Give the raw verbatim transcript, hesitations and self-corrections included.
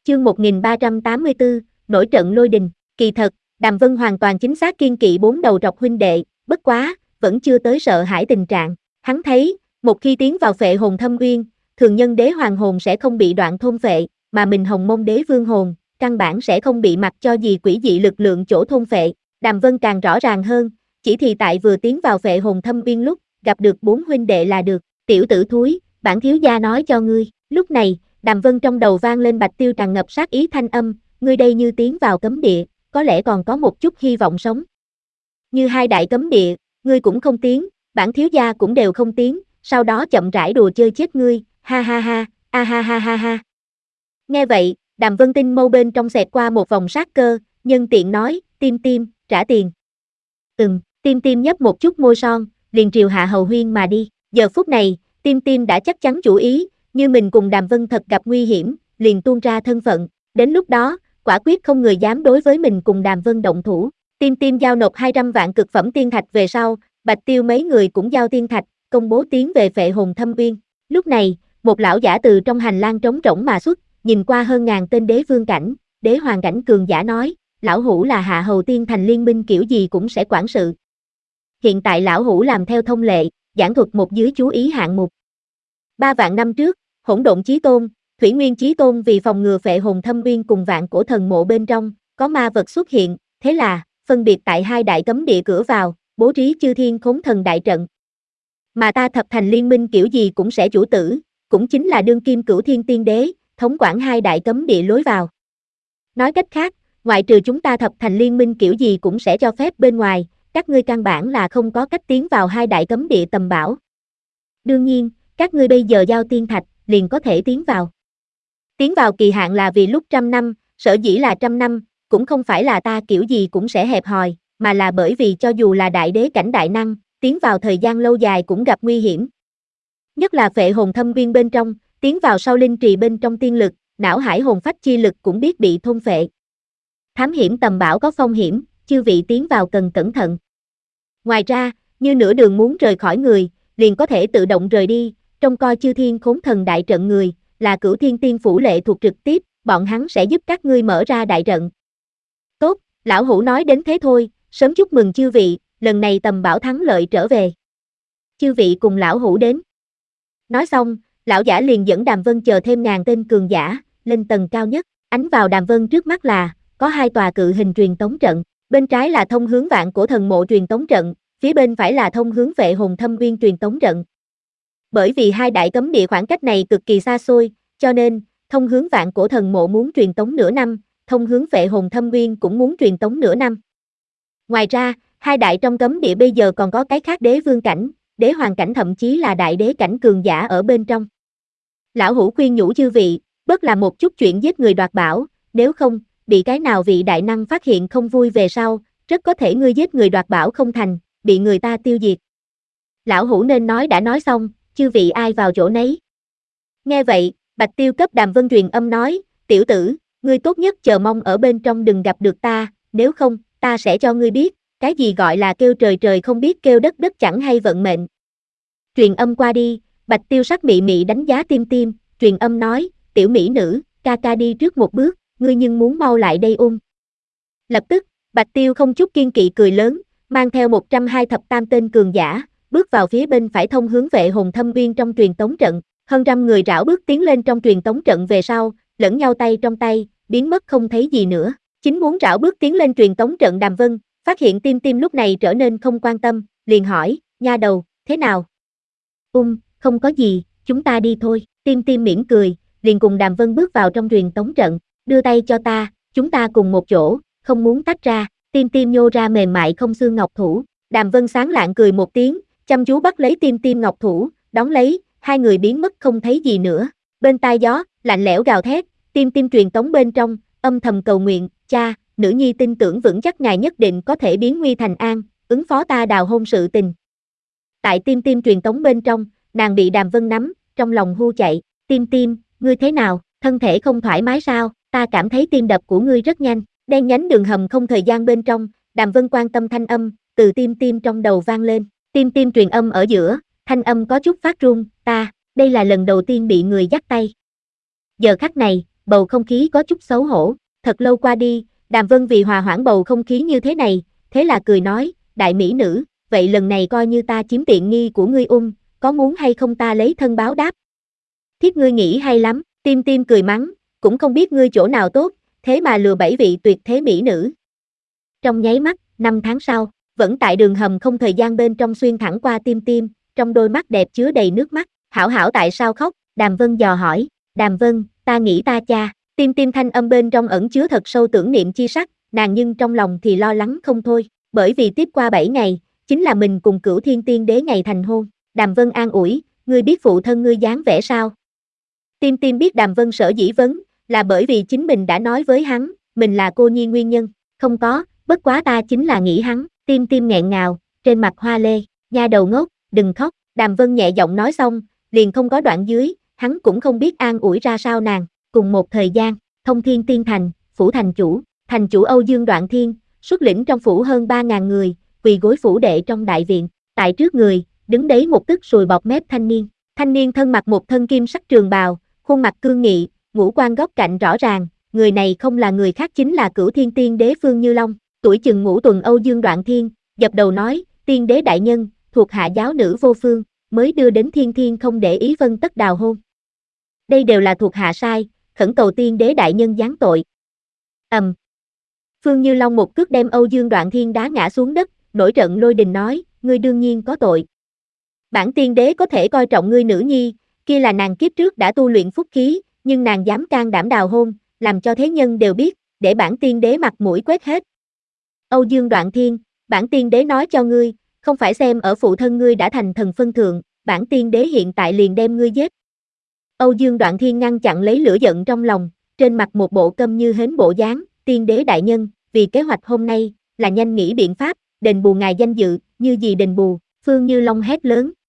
Chương một nghìn ba trăm tám mươi tư, nổi trận lôi đình. Kỳ thật, Đàm Vân hoàn toàn chính xác kiên kỵ bốn đầu trọc huynh đệ, bất quá, vẫn chưa tới sợ hãi tình trạng. Hắn thấy, một khi tiến vào phệ hồn thâm uyên, thường nhân đế hoàng hồn sẽ không bị đoạn thôn phệ, mà mình hồng mông đế vương hồn, căn bản sẽ không bị mặc cho gì quỷ dị lực lượng chỗ thôn phệ. Đàm Vân càng rõ ràng hơn, chỉ thì tại vừa tiến vào phệ hồn thâm uyên lúc, gặp được bốn huynh đệ là được. Tiểu tử thúi, bản thiếu gia nói cho ngươi. Lúc này, Đàm Vân trong đầu vang lên Bạch Tiêu tràn ngập sát ý thanh âm, ngươi đây như tiến vào cấm địa, có lẽ còn có một chút hy vọng sống. Như hai đại cấm địa, ngươi cũng không tiến, bản thiếu gia cũng đều không tiến, sau đó chậm rãi đùa chơi chết ngươi, ha ha ha, a ha ha ha ha. Nghe vậy, Đàm Vân tinh mâu bên trong xẹt qua một vòng sát cơ, nhân tiện nói, Tim Tim, trả tiền. Ừm, Tim Tim nhấp một chút môi son, liền triều Hạ Hầu Huyên mà đi. Giờ phút này, Tim Tim đã chắc chắn chủ ý, như mình cùng Đàm Vân thật gặp nguy hiểm, liền tuôn ra thân phận. Đến lúc đó, quả quyết không người dám đối với mình cùng Đàm Vân động thủ. Tim Tim giao nộp hai trăm vạn cực phẩm tiên thạch về sau, Bạch Tiêu mấy người cũng giao tiên thạch, công bố tiến về phệ hồn thâm uyên. Lúc này, một lão giả từ trong hành lang trống rỗng mà xuất, nhìn qua hơn ngàn tên đế vương cảnh, đế hoàng cảnh cường giả nói, lão hủ là Hạ Hầu Tiên thành liên minh kiểu gì cũng sẽ quản sự. Hiện tại lão hủ làm theo thông lệ, giảng thuật một dưới chú ý hạng mục. Ba vạn năm trước, Hỗn Độn Chí Tôn, Thủy Nguyên Chí Tôn vì phòng ngừa phệ hồn thâm uyên cùng vạn cổ thần mộ bên trong, có ma vật xuất hiện, thế là, phân biệt tại hai đại cấm địa cửa vào, bố trí chư thiên khốn thần đại trận. Mà ta thập thành liên minh kiểu gì cũng sẽ chủ tử, cũng chính là đương kim cửu thiên tiên đế, thống quản hai đại cấm địa lối vào. Nói cách khác, ngoại trừ chúng ta thập thành liên minh kiểu gì cũng sẽ cho phép bên ngoài, các ngươi căn bản là không có cách tiến vào hai đại cấm địa tầm bảo. Đương nhiên, các ngươi bây giờ giao tiên thạch, liền có thể tiến vào. Tiến vào kỳ hạn là vì lúc trăm năm, sở dĩ là trăm năm, cũng không phải là ta kiểu gì cũng sẽ hẹp hòi, mà là bởi vì cho dù là đại đế cảnh đại năng, tiến vào thời gian lâu dài cũng gặp nguy hiểm. Nhất là phệ hồn thâm uyên bên trong, tiến vào sau linh trì bên trong tiên lực, não hải hồn phách chi lực cũng biết bị thôn phệ. Thám hiểm tầm bảo có phong hiểm, chư vị tiến vào cần cẩn thận. Ngoài ra, như nửa đường muốn rời khỏi người, liền có thể tự động rời đi, trông coi chư thiên khốn thần đại trận người, là cửu thiên tiên phủ lệ thuộc trực tiếp, bọn hắn sẽ giúp các ngươi mở ra đại trận. Tốt, lão hủ nói đến thế thôi, sớm chúc mừng chư vị, lần này tầm bảo thắng lợi trở về. Chư vị cùng lão hủ đến. Nói xong, lão giả liền dẫn Đàm Vân chờ thêm ngàn tên cường giả, lên tầng cao nhất, ánh vào Đàm Vân trước mắt là, có hai tòa cự hình truyền tống trận, bên trái là thông hướng vạn cổ thần mộ truyền tống trận, phía bên phải là thông hướng phệ hồn thâm uyên truyền tống trận. Bởi vì hai đại cấm địa khoảng cách này cực kỳ xa xôi, cho nên, thông hướng vạn cổ thần mộ muốn truyền tống nửa năm, thông hướng phệ hồn thâm uyên cũng muốn truyền tống nửa năm. Ngoài ra, hai đại trong cấm địa bây giờ còn có cái khác đế vương cảnh, đế hoàng cảnh thậm chí là đại đế cảnh cường giả ở bên trong. Lão hủ khuyên nhủ chư vị, bớt làm một chút chuyện giết người đoạt bảo, nếu không, bị cái nào vị đại năng phát hiện không vui về sau, rất có thể ngươi giết người đoạt bảo không thành, bị người ta tiêu diệt. Lão hủ nên nói đã nói xong, chư vị ai vào chỗ nấy. Nghe vậy, Bạch Tiêu cấp Đàm Vân truyền âm nói, tiểu tử, ngươi tốt nhất chờ mong ở bên trong đừng gặp được ta, nếu không, ta sẽ cho ngươi biết, cái gì gọi là kêu trời trời không biết kêu đất đất chẳng hay vận mệnh. Truyền âm qua đi, Bạch Tiêu sắc mị mị đánh giá Tim Tim, truyền âm nói, tiểu mỹ nữ, ca ca đi trước một bước, ngươi nhưng muốn mau lại đây ung. Lập tức, Bạch Tiêu không chút kiên kỵ cười lớn, mang theo một trăm hai thập tam tên cường giả, bước vào phía bên phải thông hướng vệ hồn thâm uyên trong truyền tống trận, hơn trăm người rảo bước tiến lên trong truyền tống trận về sau, lẫn nhau tay trong tay, biến mất không thấy gì nữa. Chính muốn rảo bước tiến lên truyền tống trận Đàm Vân, phát hiện Tim Tim lúc này trở nên không quan tâm, liền hỏi, nha đầu, thế nào? Ung, không có gì, chúng ta đi thôi. Tim Tim mỉm cười, liền cùng Đàm Vân bước vào trong truyền tống trận, đưa tay cho ta, chúng ta cùng một chỗ, không muốn tách ra. Tim Tim nhô ra mềm mại không xương ngọc thủ, Đàm Vân sáng lạng cười một tiếng, chăm chú bắt lấy Tim Tim ngọc thủ, đón lấy, hai người biến mất không thấy gì nữa. Bên tai gió, lạnh lẽo gào thét, Tim Tim truyền tống bên trong, âm thầm cầu nguyện, cha, nữ nhi tin tưởng vững chắc ngài nhất định có thể biến nguy thành an, ứng phó ta đào hôn sự tình. Tại Tim Tim truyền tống bên trong, nàng bị Đàm Vân nắm, trong lòng hu chạy, Tim Tim, ngươi thế nào, thân thể không thoải mái sao, ta cảm thấy tim đập của ngươi rất nhanh. Đen nhánh đường hầm không thời gian bên trong, Đàm Vân quan tâm thanh âm, từ Tim Tim trong đầu vang lên, Tim Tim truyền âm ở giữa, thanh âm có chút phát run, ta, đây là lần đầu tiên bị người dắt tay. Giờ khắc này, bầu không khí có chút xấu hổ. Thật lâu qua đi, Đàm Vân vì hòa hoãn bầu không khí như thế này, thế là cười nói, đại mỹ nữ, vậy lần này coi như ta chiếm tiện nghi của ngươi ung, có muốn hay không ta lấy thân báo đáp? Thiếp ngươi nghĩ hay lắm, Tim Tim cười mắng, cũng không biết ngươi chỗ nào tốt, thế mà lừa bảy vị tuyệt thế mỹ nữ. Trong nháy mắt, năm tháng sau, vẫn tại đường hầm không thời gian bên trong xuyên thẳng qua Tim Tim, trong đôi mắt đẹp chứa đầy nước mắt, hảo hảo tại sao khóc, Đàm Vân dò hỏi, Đàm Vân, ta nghĩ ta cha, Tim Tim thanh âm bên trong ẩn chứa thật sâu tưởng niệm chi sắc, nàng nhưng trong lòng thì lo lắng không thôi, bởi vì tiếp qua bảy ngày, chính là mình cùng Cửu Thiên Tiên Đế ngày thành hôn, Đàm Vân an ủi, ngươi biết phụ thân ngươi dáng vẻ sao? Tim Tim biết Đàm Vân sở dĩ vấn, là bởi vì chính mình đã nói với hắn, mình là cô nhi nguyên nhân, không có, bất quá ta chính là nghĩ hắn, Tim Tim nghẹn ngào, trên mặt hoa lê, nha đầu ngốc, đừng khóc, Đàm Vân nhẹ giọng nói xong, liền không có đoạn dưới, hắn cũng không biết an ủi ra sao nàng, cùng một thời gian, Thông Thiên Tiên Thành, phủ thành chủ, thành chủ Âu Dương Đoạn Thiên, xuất lĩnh trong phủ hơn ba ngàn người, quỳ gối phủ đệ trong đại viện, tại trước người, đứng đấy một tức sùi bọt mép thanh niên, thanh niên thân mặc một thân kim sắc trường bào, khuôn mặt cương nghị, ngũ quan góc cạnh rõ ràng, người này không là người khác chính là Cửu Thiên Tiên Đế Phương Như Long, tuổi chừng ngũ tuần Âu Dương Đoạn Thiên, dập đầu nói, Tiên Đế đại nhân, thuộc hạ giáo nữ vô phương, mới đưa đến Thiên Thiên không để ý vân tất đào hôn. Đây đều là thuộc hạ sai, khẩn cầu Tiên Đế đại nhân giáng tội. Ầm. Um. Phương Như Long một cước đem Âu Dương Đoạn Thiên đá ngã xuống đất, nổi trận lôi đình nói, ngươi đương nhiên có tội. Bản Tiên Đế có thể coi trọng ngươi nữ nhi, kia là nàng kiếp trước đã tu luyện phúc khí, nhưng nàng dám can đảm đào hôn, làm cho thế nhân đều biết, để bản Tiên Đế mặt mũi quét hết. Âu Dương Đoạn Thiên, bản Tiên Đế nói cho ngươi, không phải xem ở phụ thân ngươi đã thành thần phân thượng, bản Tiên Đế hiện tại liền đem ngươi giết. Âu Dương Đoạn Thiên ngăn chặn lấy lửa giận trong lòng, trên mặt một bộ câm như hến bộ dáng, Tiên Đế đại nhân, vì kế hoạch hôm nay, là nhanh nghĩ biện pháp, đền bù ngài danh dự, như gì đền bù, Phương Như Long hét lớn,